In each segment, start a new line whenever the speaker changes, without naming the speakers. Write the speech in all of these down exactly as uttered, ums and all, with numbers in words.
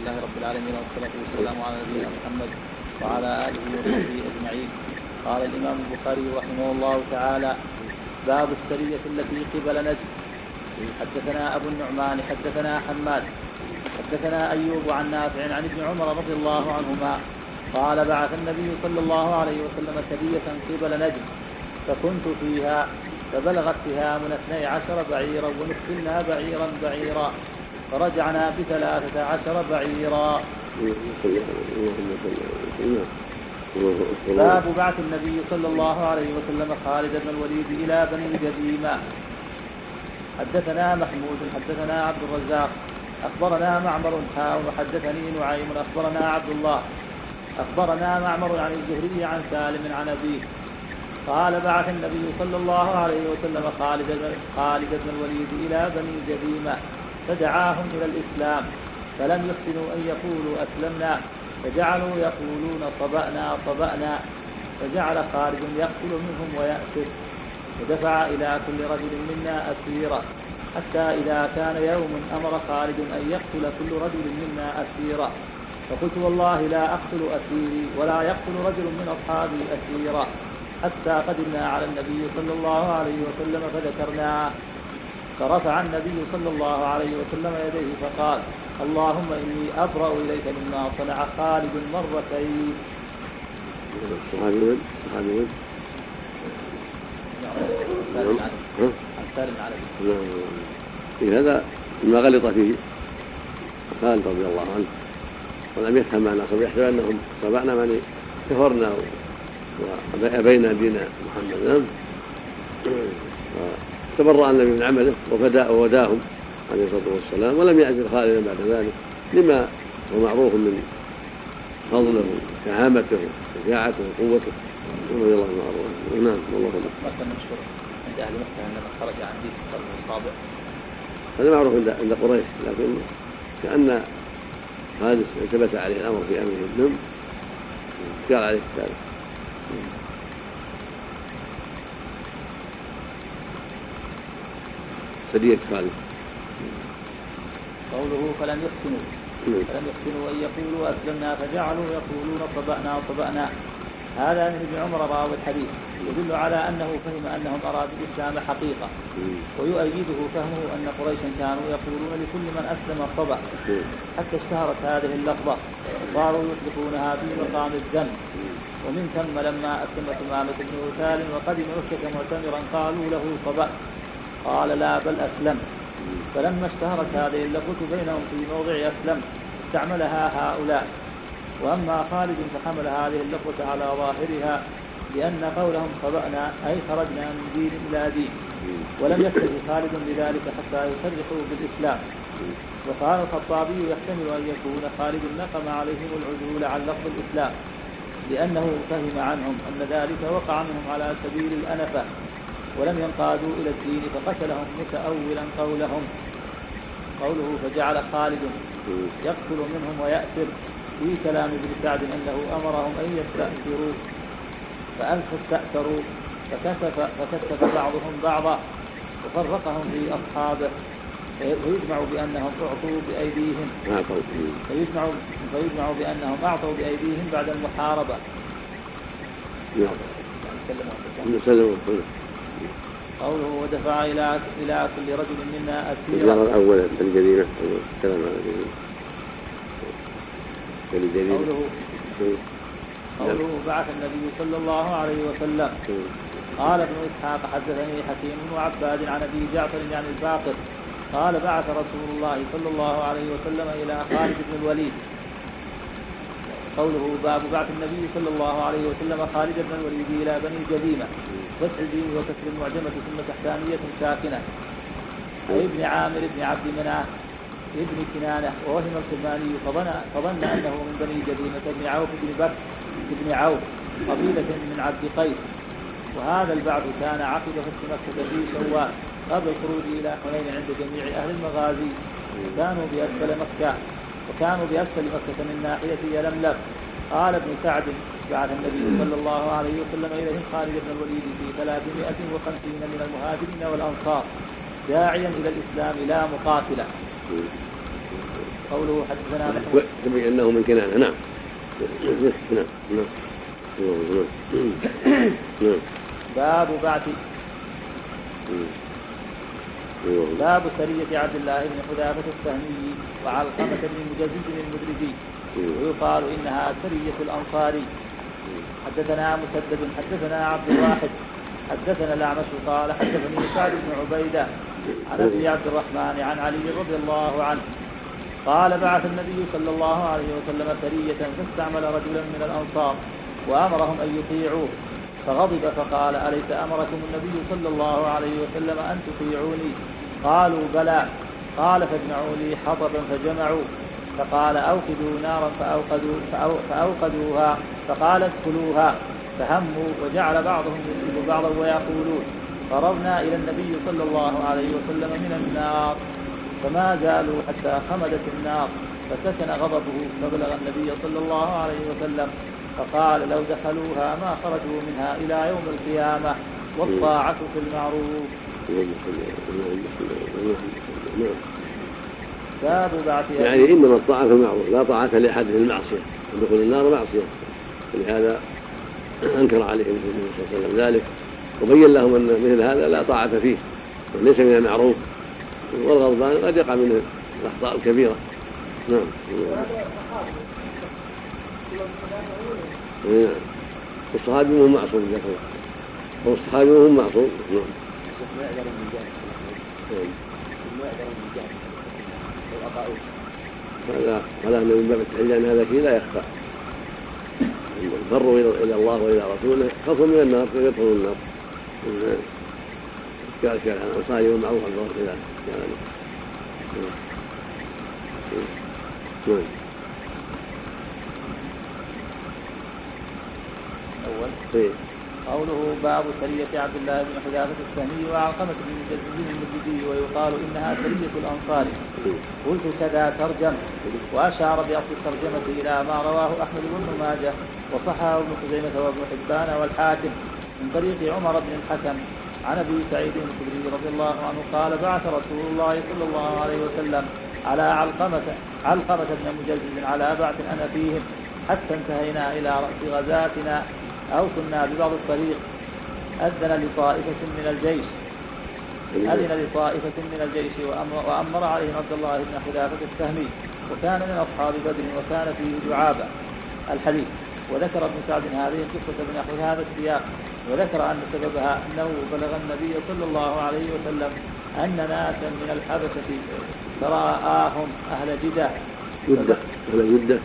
لله رب العالمين والصلاة والسلام على نبينا محمد وعلى آله وصحبه أجمعين. قال الإمام البخاري رحمه الله تعالى: باب السرية التي قبل نجد. حدثنا أبو النعمان حدثنا حماد حدثنا أيوب عن نافع عن ابن عمر رضي الله عنهما قال: بعث النبي صلى الله عليه وسلم سرية قبل نجد فكنت فيها فبلغت تهامنا اثني عشر بعيرا ونكفلنا بعيرا بعيرا فرجعنا بثلاثة عشر بعيرا. باب بعث النبي صلى الله عليه وسلم خالد بن الوليد إلى بني جذيمة. حدثنا محمود حدثنا عبد الرزاق أخبرنا معمر حاء وحدثني نعيم أخبرنا عبد الله أخبرنا معمر عن الزهري عن سالم عن أبيه قال: بعث النبي صلى الله عليه وسلم خالد خالد بن الوليد إلى بني جذيمة فدعاهم إلى الإسلام فلم يحسنوا أن يقولوا أسلمنا فجعلوا يقولون صبأنا صبأنا فجعل خالد يقتل منهم ويأسر ودفع إلى كل رجل منا أسيرا حتى إذا كان يوم أمر خالد أن يقتل كل رجل منا أسيرا فقلت: والله لا أقتل أسيري ولا يقتل رجل من أصحابي أسيرا حتى قدمنا على النبي صلى الله عليه وسلم فذكرناه فرفع النبي صلى الله عليه وسلم يديه فقال: اللهم إني أبرأ إليك مما صنع خالد مرتين.
صحابي صحابي
عن سالم عليه
في هذا ما غلط فيه خالد رضي الله عنه ولم يفهم معنى صبي، يحسب أنهم صبعنا يعني كفرنا وأبينا دين محمد. تبرأ النبي من عمله ووداهم عليه الصلاة والسلام ولم يعزل خالدا بعد ذلك لما هو معروف من فضله وشهامته وشجاعته وقوته رضي الله عنه. نعم والله أكبر.
مكة مشهور عند أهل مكة عندما خرج عن دين القرن الصابع،
هذا معروف عند قريش، لكن كأن هذا التبس عليه الأمر في أمره النم قال عليه السلام. سرية خالد.
قوله فلم يحسنوا فلم يحسنوا أن يقولوا أسلمنا فجعلوا يقولون صبأنا صبأنا. هذا من ابن عمر راوي الحديث يدل على أنه فهم أنهم أرادوا الإسلام حقيقة، ويؤيده فهمه أن قريشا كانوا يقولون لكل من أسلم صبأ حتى اشتهرت هذه اللفظة وصاروا يطلقونها في مقام الذم. ومن ثم لما أسلم ثمامة بن أثال وقدم مكة معتمرا قالوا له صبأ قال: لا بل أسلم. فلما اشتهرت هذه اللفظة بينهم في موضع أسلم استعملها هؤلاء. وأما خالد فحمل هذه اللفظة على ظاهرها لأن قولهم صبأنا أي خرجنا من دين إلى دين، ولم يكتفي خالد بذلك حتى يصرحوا بالإسلام. وقال الخطابي: يحتمل أن يكون خالد نقم عليهم العدول عن لفظ الإسلام لأنه فهم عنهم أن ذلك وقع منهم على سبيل الأنفة ولم ينقادوا إلى الدين فقتلهم متأولا قولهم. قوله فجعل خالد يقتل منهم ويأسر في كلام ابن سعد أنه أمرهم أن يستأسروا فألقوا استأسروا فكتف, فكتف بعضهم بعضا وفرقهم في أصحابه فيجمع بأنهم أعطوا بأيديهم فيجمع, فيجمع بأنهم أعطوا بأيديهم بعد المحاربة. قوله ودفع إلى إلى كل رجل منا أسيرا.
الأول الجريمة الكلام على
قوله قوله بعث النبي صلى الله عليه وسلم. قال ابن إسحاق حدثني حكيم وعباد عن أبي جعفر عن الباقر قال: بعث رسول الله صلى الله عليه وسلم إلى خالد بن الوليد. قوله باب بعث النبي صلى الله عليه وسلم خالد بن الوليد إلى بني جذيمة فتح الجيم وكسر المعجمة ثم تحتانية ساكنة أي ابن عامر بن عبد مناف ابن كنانة ووهم الكرماني فظن, فظن أنه من بني جذيمة بن عوف بن بكر بن عوف قبيلة من عبد قيس. وهذا البعث كان عقب فتح مكة في شوال قبل الخروج إلى حنين عند جميع أهل المغازي. كانوا بأسفل مكة وكانوا بأسفل مكة من ناحية يلملم. قال ابن سعد: بعث النبي صلى الله عليه وسلم إليهم خالد بن الوليد في ثلاثمائة وخمسين من المهاجرين والأنصار داعيا إلى الإسلام لا مقاتلا. قوله حدثنا محمود
تبينه من كنانة. نعم نعم نعم.
باب بعث باب سرية عبد الله بن حذافة السهمي وعلقمة بن مجزز المدرجي ويقال إنها سرية الأنصاري. حدثنا مسدد حدثنا عبد الواحد حدثنا الأعمش قال حدثني سعد بن عبيدة عن أبي عبد الرحمن عن علي رضي الله عنه قال بعث النبي صلى الله عليه وسلم سرية فاستعمل رجلا من الأنصار وأمرهم أن يطيعوه فغضب فقال أليس أمركم النبي صلى الله عليه وسلم أن تطيعوني؟ قالوا بلى. قال فاجمعوا لي حطبا فجمعوا فقال أوقدوا نارا فأوقدوا فأوقدوها فقال ادخلوها فهموا وجعل بعضهم يسب بعضا ويقولون قربنا إلى النبي صلى الله عليه وسلم من النار فما زالوا حتى خمدت النار فسكن غضبه فبلغ النبي صلى الله عليه وسلم فقال لو دخلوها ما خرجوا منها إلى يوم القيامة والطاعة في المعروف. باب بعث
يعني إنما الطاعة في المعروف لا طاعة لأحد في المعصية ودخول النار معصية ولهذا أنكر عليهم النبي صلى الله عليه وسلم ذلك وبين لهم أن مثل هذا لا طاعة فيه وليس من المعروف والغضبان قد يقع منه الأخطاء الكبيرة. نعم. والصحابي مو معصوم ذكر والصحابي مو معصوم. نعم. هذا على أن من باب التحليل هذا شيء لا يخفى. فروا إلى الله وإلى رسوله خافوا من النار فيدخلوا النار. قال شيخ الأنصاري والمعروف الله خلاف يعني. نعم.
أول
طيب.
قوله باب سرية عبد الله بن حذافة السهمي وعلقمة بن مجزز المدرجي ويقال إنها سرية الأنصار. قلت كذا ترجم وأشار بأصل الترجمة إلى ما رواه أحمد بن ماجه وصححه ابن خزيمة وابن حبان والحاكم من طريق عمر بن الحكم عن أبي سعيد الخدري رضي الله عنه قال بعث رسول الله صلى الله عليه وسلم على علقمة علقمة بن مجزز على بعث أنا فيهم حتى انتهينا إلى رأس غزاتنا أو كنا ببعض الطريق أذن لطائفة من الجيش أذن لطائفة من الجيش وأمر, وأمر عليهم عبد الله بن حذافة السهمي وكان من أصحاب بدر وكان فيه دعابة. الحديث. وذكر ابن سعد هذه القصة بنحو هذا السياق وذكر أن سببها أنه بلغ النبي صلى الله عليه وسلم أن ناسا من الحبشة تراءاهم أهل جدة
جدة أهل جدة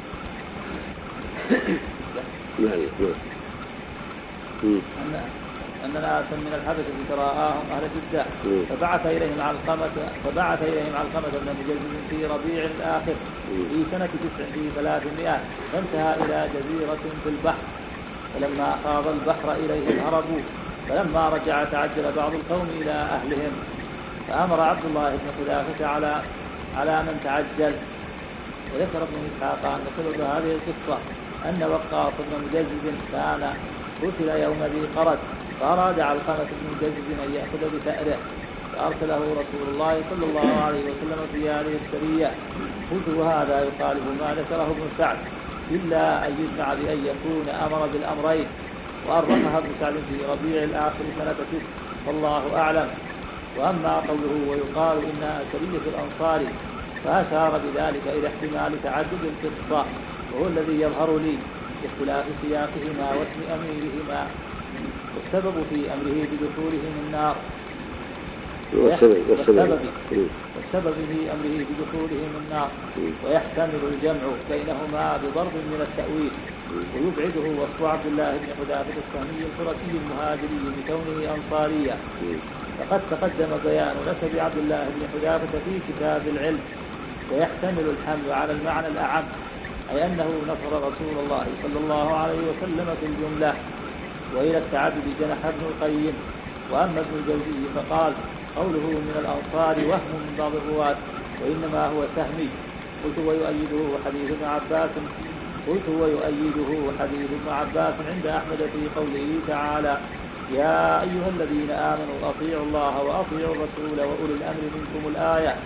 أن أن ناسا من الحبشة تراءاهم أهل جدة فبعث إليهم علقمة فبعث إليهم علقمة بن مجزز في ربيع الآخر في سنة تسع في ثلاثمائة فانتهى إلى جزيرة في البحر فلما أخاض البحر إليهم هربوا فلما رجع تعجل بعض القوم إلى أهلهم فأمر عبد الله بن حذافة على على من تعجل. وذكر ابن إسحاق أن سبب هذه القصة أن وقاص بن مجزز كان قتل يوم ذي قرد فأراد علقمة بن مجزز أن يأخذ بثأره فأرسله رسول الله صلى الله عليه وسلم في هذه السرية. قلت وهذا يخالف ما ذكره ابن سعد إلا أن يجمع بأن يكون أمر بالأمرين وأرمها ابن سعد في ربيع الآخر سنة تسع والله أعلم. وأما قوله ويقال إنها سرية الأنصار فأشار بذلك إلى احتمال تعدد القصة وهو الذي يظهر لي باختلاف سياقهما واسم أميرهما والسبب في أمره بدخولهم النار
والسبب,
والسبب, والسبب في أمره بدخولهم النار ويحتمل الجمع بينهما بضرب من التأويل ويبعده وصف عبد الله بن حذافة السهمي القرشي المهاجري بكونه أنصاريا. فقد تقدم بيان نسب عبد الله بن حذافة في كتاب العلم ويحتمل الحمل على المعنى الأعم أي أنه نصر رسول الله صلى الله عليه وسلم في الجملة. وإلى التعدد جنح ابن القيم. وأما ابن الجوزي فقال قوله من الأنصار وهم من بعض الرواة وإنما هو سهمي. قلت ويؤيده حديث ابن عباس قلت ويؤيده حديث ابن عباس عند أحمد في قوله تعالى يا أيها الذين آمنوا أطيعوا الله وأطيعوا الرسول وأولي الأمر منكم الآية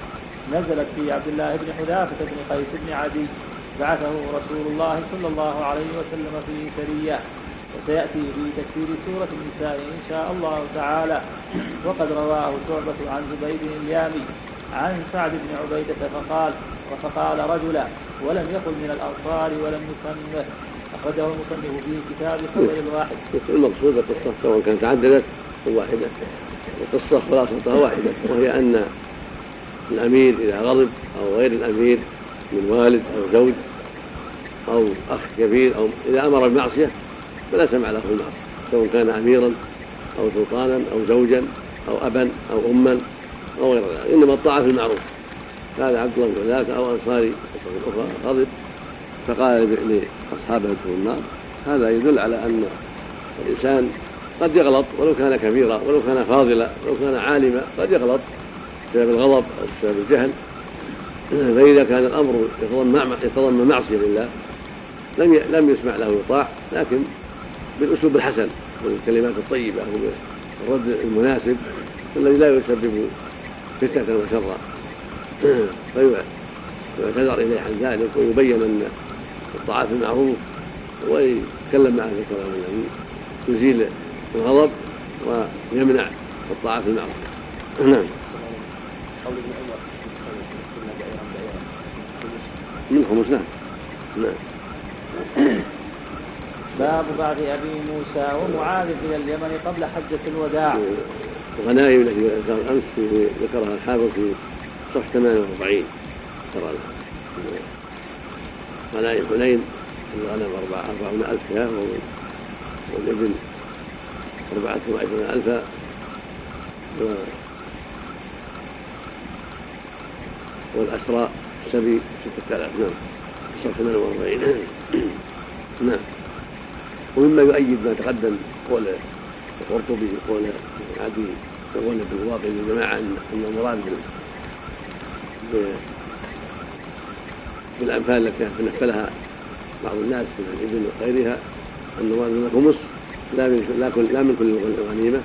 نزلت في عبد الله بن حذافة بن قيس بن عدي بعثه رسول الله صلى الله عليه وسلم في سرية، وسيأتي في تفسير سورة النساء إن شاء الله تعالى. وقد رواه شعبة عن زبيد اليامي عن سعد بن عبيدة فقال فقال رجلا ولم يقل من الأنصار ولم يسمه، أخرجه المصنف في كتاب خبر الواحد.
المقصود القصة سواء كانت عددت أو واحدة، القصة خلاصتها واحدة، وهي أن الأمير إذا غضب أو غير الأمير من والد أو زوج أو أخ كبير أو إذا أمر بالمعصية فلا سمع له المعصية، سواء كان أميرا أو سلطانا أو زوجا أو أبا أو أما أو غير ذلك، إنما الطاعة في المعروف. قال عبد الله بن ذاك أو أنصاري أخرى غضب فقال لأصحابه ادخلوا النار، هذا يدل على أن الإنسان قد يغلط ولو كان كبيرا ولو كان فاضلا ولو كان عالما، قد يغلط بسبب الغضب أو بسبب الجهل. فإذا كان الأمر يتضمن معصية لله لم لم يسمع له يطاع، لكن بالأسلوب الحسن والكلمات الطيبة والرد المناسب الذي لا يسبب فتنة وشرا، فيعتذر إليه عن ذلك ويبين أن الطاعة في المعروف ويتكلم معه في الكلام الذي يزيل الغضب ويمنع الطاعة في المعروف. نعم. من خمس. نعم. نعم.
باب بعث أبي موسى ومعاذ إلى اليمن قبل حجة الوداع.
الغنائم التي ذكرها أمس ذكرها الحافظ في صفحة ثمانية وأربعين، ترى غنائم حنين الغنم أربعون ألف شاة والإبل أربعة وعشرين ألفا والأسرى السبي ستة آلاف. نعم. صفحة ثمانية وأربعين. نعم. ومما يؤيد ما تقدم قول القرطبي قول عدي يقول بالواقع للجماعة أن المراد بالأنفال التي تنفلها بعض الناس من الإبل وغيرها أن المراد من الخمس لا من لا كل لا من كل الغنيمة.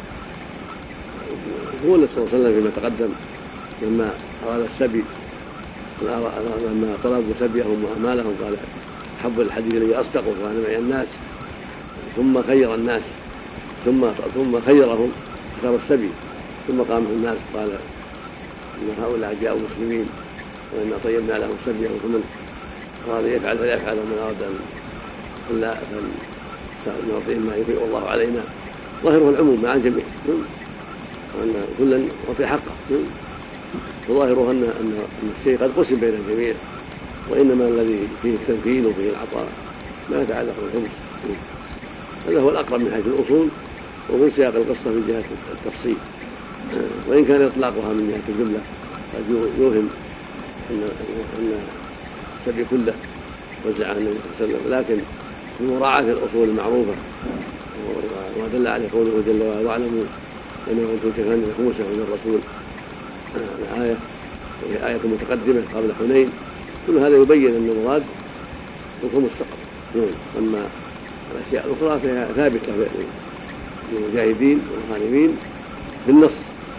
هو صلى الله عليه وسلم فيما تقدم لما أراد السبي لما طلبوا سبيهم وأمالهم قال حب الحديث الذي أصدقه وأنا معي الناس، ثم خير الناس ثم ثم خيرهم اختار السبي، ثم قام الناس قال إن هؤلاء جاءوا مسلمين وإنا طيبنا لهم سبيهم، فمن أراد يفعل فليفعل ومن أراد أن لا فنعطيهم ما يفيء الله علينا. ظاهره العموم مع الجميع وأن كلا وفي حقه، وظاهره أن أن الشيء قد قسم بين الجميع، وإنما الذي فيه التنفيذ وفيه العطاء ما يتعلق بالخمس. هذا هو الأقرب من حيث الأصول ومن سياق القصة من جهة التفصيل، وإن كان إطلاقها من جهة الجملة قد يوهم أن أن السبي كله وزع النبي صلى الله عليه وسلم، لكن بمراعاة الأصول المعروفة وما دل عليه قوله جل وعلا واعلموا أنه كنتم شيئا خمسا من الرسول الآية وهي آية متقدمة قبل حنين، كل هذا يبين أن المراد الخمس فقط. أما الأشياء الأخرى فهي ثابتة للمجاهدين والغانمين بالنص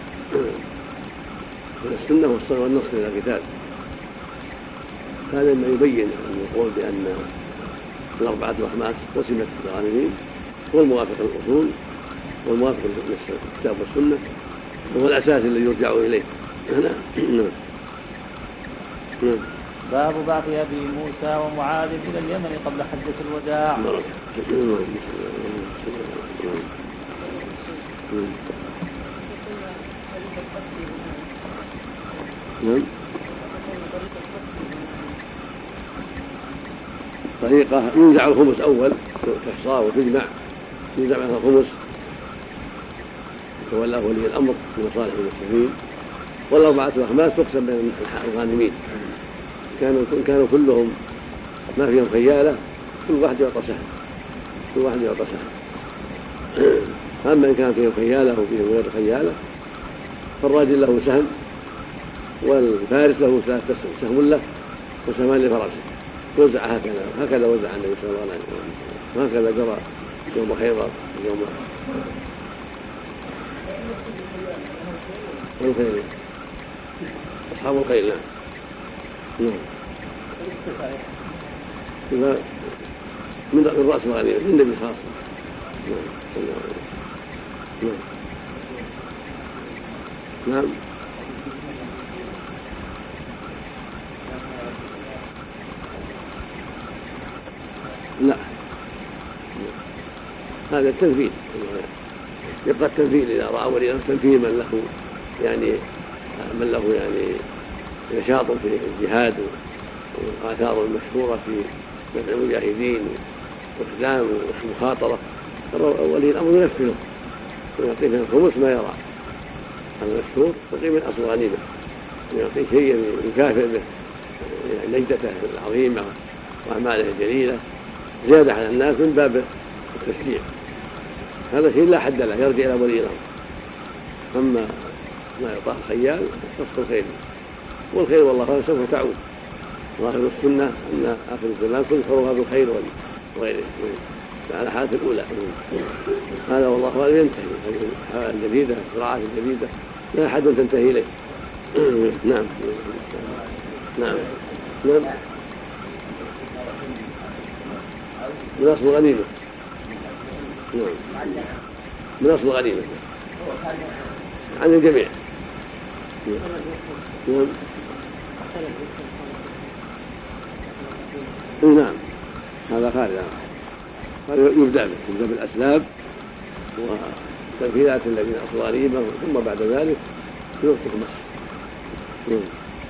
من السنة والنص من الكتاب. هذا ما يبين أن يقول بأن الأربعة الأخماس قسمت للغانمين هو الموافق للأصول والموافق للكتاب والسنة، وهو الأساس الذي يرجع إليه. نعم. نعم.
باب بعث أبي موسى ومعاذ إلى اليمن قبل حجة الوداع.
نعم. طريقة ينزع الخمس أول تحصى وتجمع، ينزع منها الخمس يتولاه ولي الأمر في مصالح المسلمين، والأربعة الأخماس تقسم بين الغانمين، كانوا كانوا كلهم ما فيهم خيالة، كل واحد يعطى سهم، كل واحد يعطى سهم. أما إن كان فيهم خيالة وفيهم غير خيالة فالراجل له سهم والفارس له سهم له وسهمان لفرسه، توزع هكذا هكذا وزع النبي صلى الله عليه وسلم، وهكذا جرى يوم خيبر يوم والخير أصحاب الخير. نعم نعم من رأس الغنيمة للنبي خاصة. نعم صلى الله عليه وسلم. نعم نعم لا هذا التنفيذ، يبقى التنفيذ إذا رأى ولي الأمر تنفيذ من له يعني من له يعني نشاط في الجهاد وآثار المشهورة في نفع المجاهدين وإقدام والمخاطرة، ولي الأمر ينفذه ويعطيه من الخمس ما يرى المشهور، يعطيه من أصل الغنيمة، يعطيه شيئا يكافئ به نجدته العظيمة وأعماله الجليلة زيادة على الناس من باب التشجيع. هذا شيء لا حد له، يرجع إلى ولي الأمر. أما ما يعطاه الخيال فصل الخير، والخير والله سوف تعود. ظاهر السنة أن آخر الزمان تذكرها بالخير وغيره على حالة الأولى. هذا والله أعلم ينتهي هذه الحالة الجديدة، الزراعات الجديدة لا أحد تنتهي إليه. نعم نعم نعم من أصل الغنيمة. نعم من أصل الغنيمة عن الجميع. نعم نعم هذا خارج، هذا يبدأ به يبدأ بالأسباب وتنفيذات الذين أصل غنيمة، ثم بعد ذلك يوثق مصر. نعم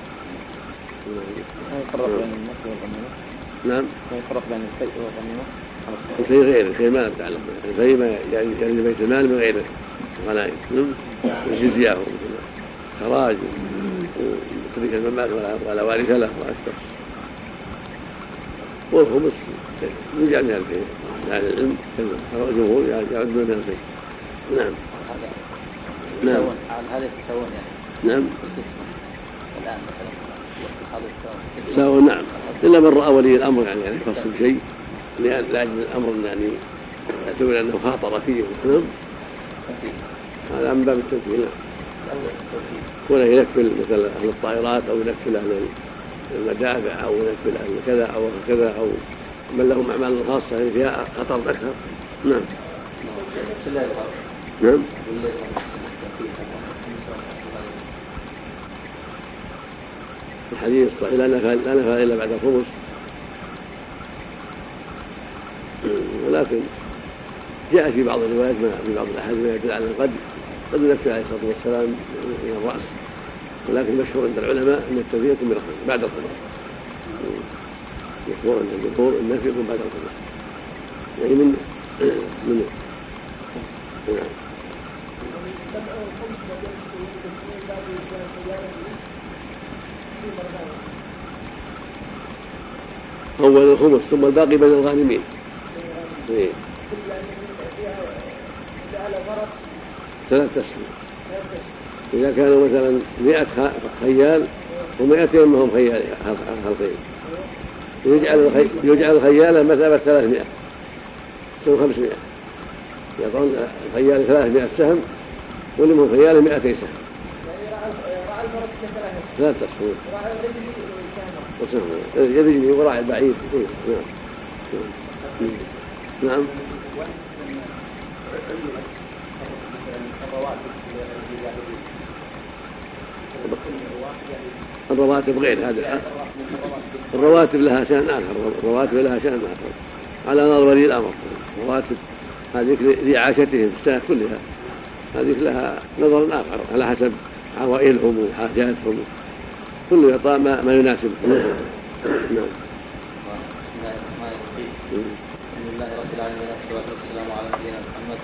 يفرق بين النفي والغنيمة.
نعم
يفرق بين الفيء والغنيمة.
الفيء غير الفيء ما نتعلم، الفيء ما يعني يعني بيت المال من غير الغنائم، الجزية خراج وترك الممات ولا وارث له وأكثر. والخمس يجعل من الفيء، يعني العلم الجمهور يعد من الفيء. نعم
نعم هذا يتساوون يعني.
نعم
الآن مثلا
يتساوون. نعم إلا من رأى ولي الأمر يعني يعني يفصل شيء لأجل الأمر يعني يعتبر أنه خاطر فيه وفهم، هذا من باب التنفيذ. ولا ينفل مثل أهل الطائرات أو ينفل أهل المدافع أو ينفل أهل كذا أو كذا أو من لهم أعمال خاصة فيها خطر أكثر. نعم نعم الحديث الصحيح لا نفع إلا بعد الخمس، ولكن جاء في بعض الروايات في بعض الأحاديث ما يدل على قد قد ينفي عليه الصلاة والسلام من الرأس، ولكن مشهور عند العلماء أن التنفيذ يكون بعد الخمس. مشهور عند الجمهور النفي يكون بعد الخمس، يعني من من نعم أول الخمس ثم الباقي بين الغانمين. إيه. ثلاث تسمية. إذا كانوا مثلا مئة خيال ومئتين منهم خيال خلقين يجعل يجعل الخيال مثابة ثلاثمائة سوى خمسمائة، يقول الخيال ثلاثمائة سهم واللي من خيال مئتين سهم. ثلاث تسمية. يرجني وراء البعيد. نعم نعم الرواتب غير هذا، الرواتب لها شأن آخر، الرواتب لها شأن آخر على نظر ولي الأمر. الرواتب هذه لإعاشتهم في السنة كلها، هذه لها نظر آخر على حسب عوائلهم وحاجاتهم، كل يعطى ما, ما يناسب. نعم
الحمد لله رب العالمين والصلاة والسلام على نبينا محمد